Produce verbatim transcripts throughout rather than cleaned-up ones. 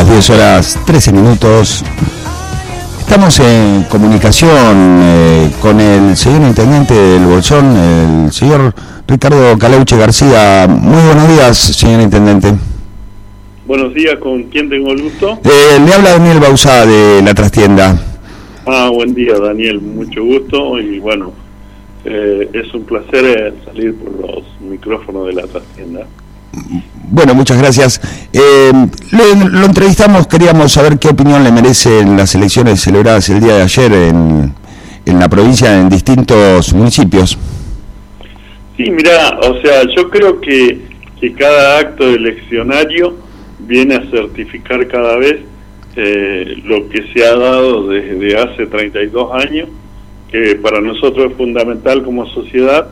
las diez horas trece minutos. Estamos en comunicación eh, con el señor intendente del Bolsón, el señor Ricardo Caleuche García. Muy buenos días, señor intendente. Buenos días, ¿con quién tengo el gusto? Eh, le habla Daniel Bauzá de La Trastienda. Ah, buen día, Daniel, mucho gusto y bueno, eh, es un placer eh, salir por los micrófonos de La Trastienda. Bueno, muchas gracias. Eh, lo, lo entrevistamos, queríamos saber qué opinión le merecen las elecciones celebradas el día de ayer en, en la provincia, en distintos municipios. Sí, mira, o sea, yo creo que, que cada acto eleccionario viene a certificar cada vez eh, lo que se ha dado desde hace treinta y dos años, que para nosotros es fundamental como sociedad.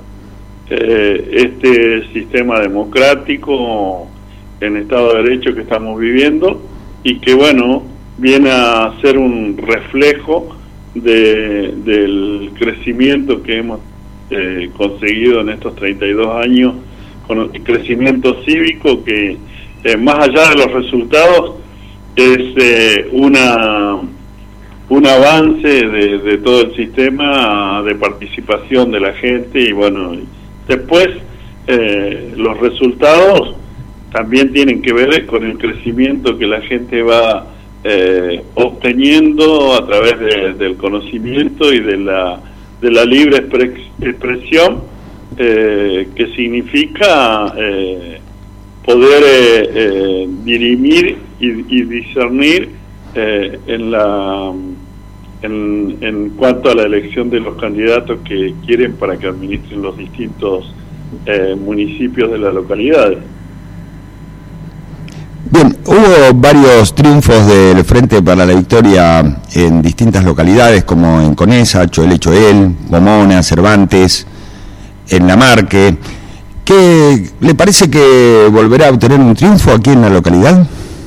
Este sistema democrático en Estado de Derecho que estamos viviendo y que bueno, viene a ser un reflejo de, del crecimiento que hemos eh, conseguido en estos treinta y dos años, con el crecimiento cívico que eh, más allá de los resultados es eh, una un avance de, de todo el sistema de participación de la gente y bueno, después, eh, los resultados también tienen que ver con el crecimiento que la gente va eh, obteniendo a través de, del conocimiento y de la de la libre expres, expresión, eh, que significa eh, poder eh, eh, dirimir y, y discernir eh, en la En, en cuanto a la elección de los candidatos que quieren para que administren los distintos eh, municipios de las localidades. Bien, hubo varios triunfos del Frente para la Victoria en distintas localidades, como en Conesa, Choel Choel, Pomona, Cervantes, en La Marque. ¿Qué le parece que volverá a obtener un triunfo aquí en la localidad?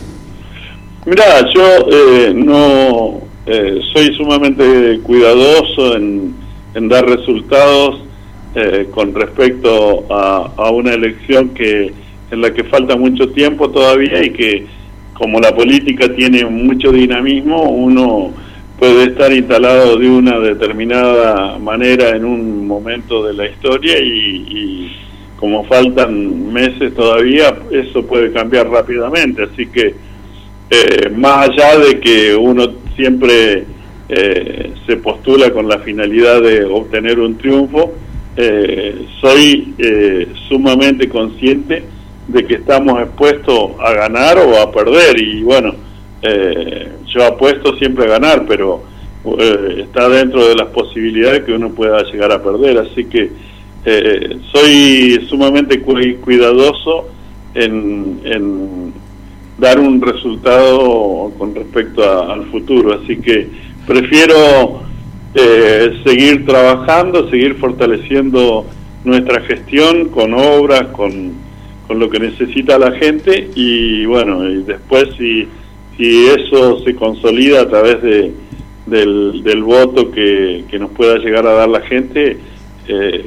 Mirá, yo eh, no... Eh, soy sumamente cuidadoso en, en dar resultados eh, con respecto a, a una elección que en la que falta mucho tiempo todavía y que como la política tiene mucho dinamismo, uno puede estar instalado de una determinada manera en un momento de la historia y, y como faltan meses todavía, eso puede cambiar rápidamente, así que eh, más allá de que uno siempre eh, se postula con la finalidad de obtener un triunfo, eh, soy eh, sumamente consciente de que estamos expuestos a ganar o a perder y bueno, eh, yo apuesto siempre a ganar, pero eh, está dentro de las posibilidades que uno pueda llegar a perder, así que eh, soy sumamente cu cuidadoso en, en dar un resultado con respecto a, al futuro, así que prefiero eh, seguir trabajando, seguir fortaleciendo nuestra gestión con obras, con, con lo que necesita la gente y bueno, y después si, si eso se consolida a través de, del, del voto que, que nos pueda llegar a dar la gente, eh,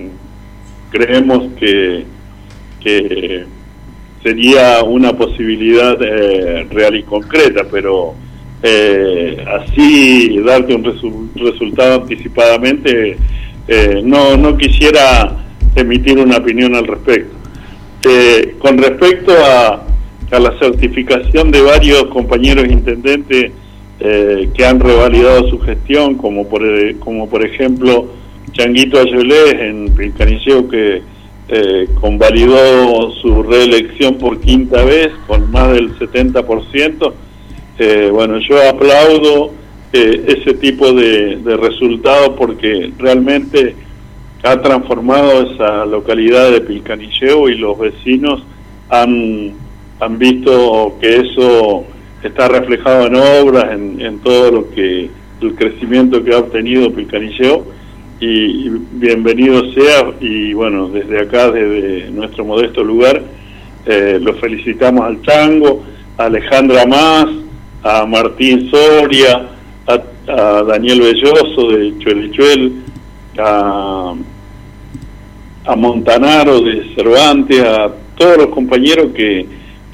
creemos que, que sería una posibilidad eh, real y concreta, pero eh, así darte un resu resultado anticipadamente, eh, no, no quisiera emitir una opinión al respecto. Eh, con respecto a, a la certificación de varios compañeros intendentes eh, que han revalidado su gestión, como por, como por ejemplo Changuito Ayolés en Pilcanilleu, que Eh, convalidó su reelección por quinta vez con más del setenta por ciento. Eh, bueno, yo aplaudo eh, ese tipo de, de resultados porque realmente ha transformado esa localidad de Pilcanilleu y los vecinos han, han visto que eso está reflejado en obras, en, en todo lo que el crecimiento que ha obtenido Pilcanilleu. Y bienvenido sea, y bueno, desde acá, desde nuestro modesto lugar, eh, los felicitamos al Chango, a Alejandra Más, a Martín Soria, a, a Daniel Belloso de Choel Choel, a, a Montanaro de Cervantes, a todos los compañeros que, que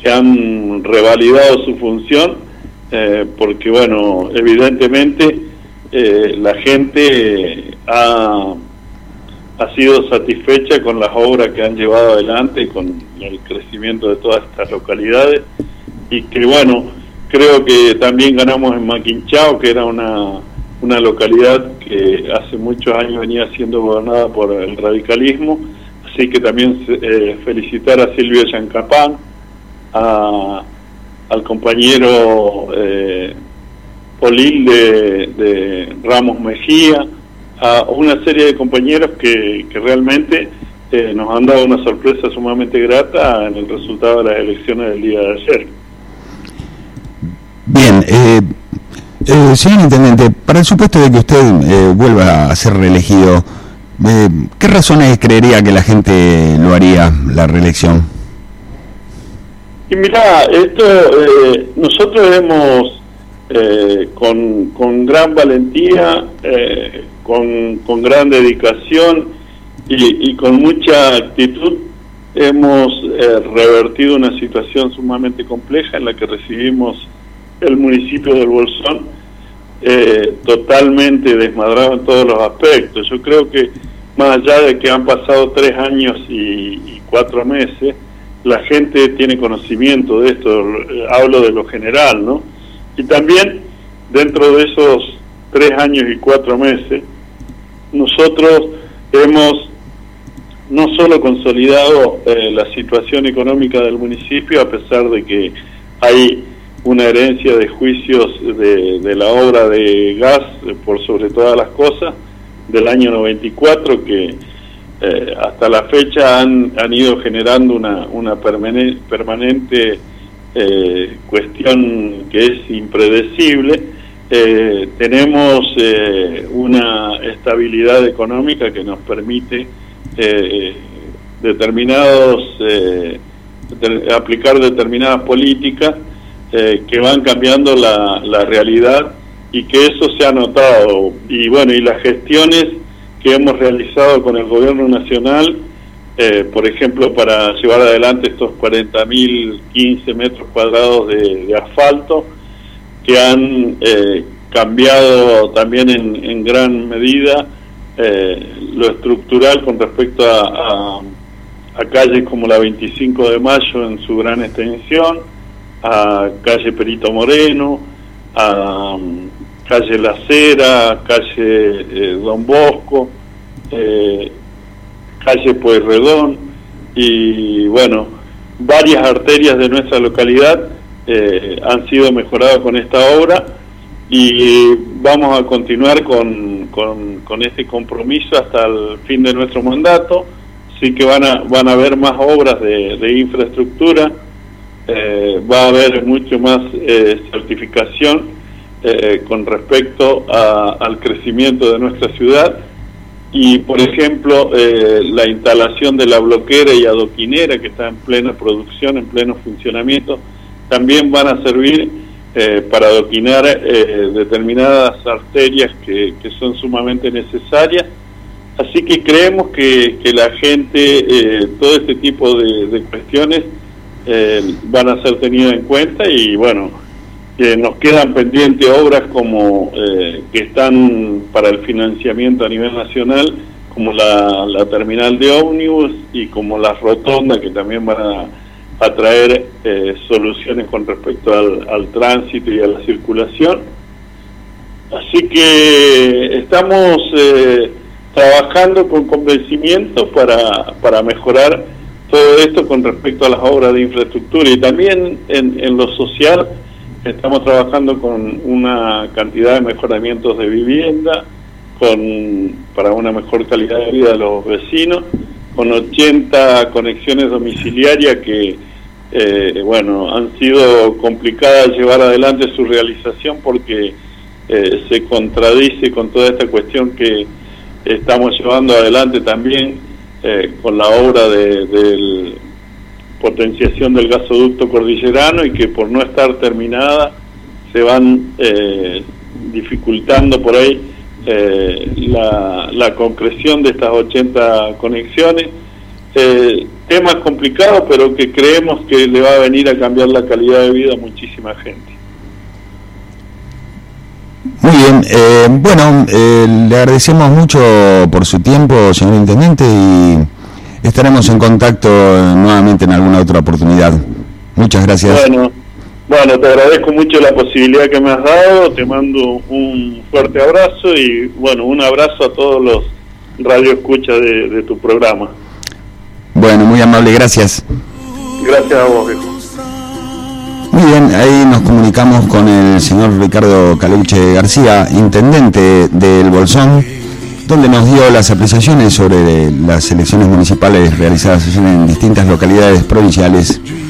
que han revalidado su función, eh, porque bueno, evidentemente eh, la gente ha, ha sido satisfecha con las obras que han llevado adelante, con el crecimiento de todas estas localidades, y que bueno, creo que también ganamos en Maquinchao, que era una, una localidad que hace muchos años venía siendo gobernada por el radicalismo, así que también eh, felicitar a Silvio Yancapán, a, al compañero eh, Polil de, de Ramos Mejía, a una serie de compañeros que, que realmente eh, nos han dado una sorpresa sumamente grata en el resultado de las elecciones del día de ayer. Bien, eh, eh, señor Intendente, para el supuesto de que usted eh, vuelva a ser reelegido, eh, ¿qué razones creería que la gente lo haría, la reelección? Y mirá, esto eh, nosotros hemos, eh, con, con gran valentía, eh, con, con gran dedicación y, y con mucha actitud, hemos eh, revertido una situación sumamente compleja en la que recibimos el municipio del Bolsón eh, totalmente desmadrado en todos los aspectos. Yo creo que más allá de que han pasado tres años y, y cuatro meses, la gente tiene conocimiento de esto, hablo de lo general, ¿no? Y también dentro de esos tres años y cuatro meses, nosotros hemos no solo consolidado eh, la situación económica del municipio, a pesar de que hay una herencia de juicios de, de la obra de gas, por sobre todas las cosas, del año noventa y cuatro, que eh, hasta la fecha han, han ido generando una, una permanente, permanente eh, cuestión que es impredecible. Eh, tenemos eh, una estabilidad económica que nos permite eh, determinados eh, de, aplicar determinadas políticas Eh, que van cambiando la, la realidad, y que eso se ha notado. Y bueno, y las gestiones que hemos realizado con el gobierno nacional, eh, por ejemplo, para llevar adelante estos cuarenta mil quince metros cuadrados de, de asfalto, que han eh, cambiado también en, en gran medida eh, lo estructural con respecto a, a, a calles como la veinticinco de mayo en su gran extensión, a calle Perito Moreno, a um, calle La Cera, calle eh, Don Bosco, eh, calle Pueyrredón, y bueno, varias arterias de nuestra localidad eh, han sido mejoradas con esta obra, y vamos a continuar con, con, con este compromiso hasta el fin de nuestro mandato. Sí que van a, van a haber más obras de, de infraestructura. Eh, va a haber mucho más eh, certificación eh, con respecto a, al crecimiento de nuestra ciudad, y por ejemplo eh, la instalación de la bloquera y adoquinera, que está en plena producción, en pleno funcionamiento, también van a servir eh, para adoquinar eh, determinadas arterias que, que son sumamente necesarias. Así que creemos que, que la gente, eh, todo este tipo de, de cuestiones Eh, van a ser tenidas en cuenta, y bueno, que nos quedan pendientes obras como eh, que están para el financiamiento a nivel nacional, como la, la terminal de ómnibus y como las rotondas, que también van a, a traer eh, soluciones con respecto al, al tránsito y a la circulación. Así que estamos eh, trabajando con convencimiento para, para mejorar todo esto con respecto a las obras de infraestructura, y también en, en lo social estamos trabajando con una cantidad de mejoramientos de vivienda, con para una mejor calidad de vida de los vecinos, con ochenta conexiones domiciliarias que eh, bueno, han sido complicadas llevar adelante su realización, porque eh, se contradice con toda esta cuestión que estamos llevando adelante también Eh, con la obra de, de potenciación del gasoducto cordillerano, y que por no estar terminada se van eh, dificultando por ahí eh, la, la concreción de estas ochenta conexiones. eh, temas complicados, pero que creemos que le va a venir a cambiar la calidad de vida a muchísima gente. Muy bien, eh, bueno, eh, le agradecemos mucho por su tiempo, señor Intendente, y estaremos en contacto nuevamente en alguna otra oportunidad. Muchas gracias. Bueno, bueno, te agradezco mucho la posibilidad que me has dado, te mando un fuerte abrazo y bueno, un abrazo a todos los radioescuchas de, de tu programa. Bueno, muy amable, gracias. Gracias a vos, viejo. Muy bien, ahí nos comunicamos con el señor Ricardo Caleuche García, intendente del Bolsón, donde nos dio las apreciaciones sobre las elecciones municipales realizadas en distintas localidades provinciales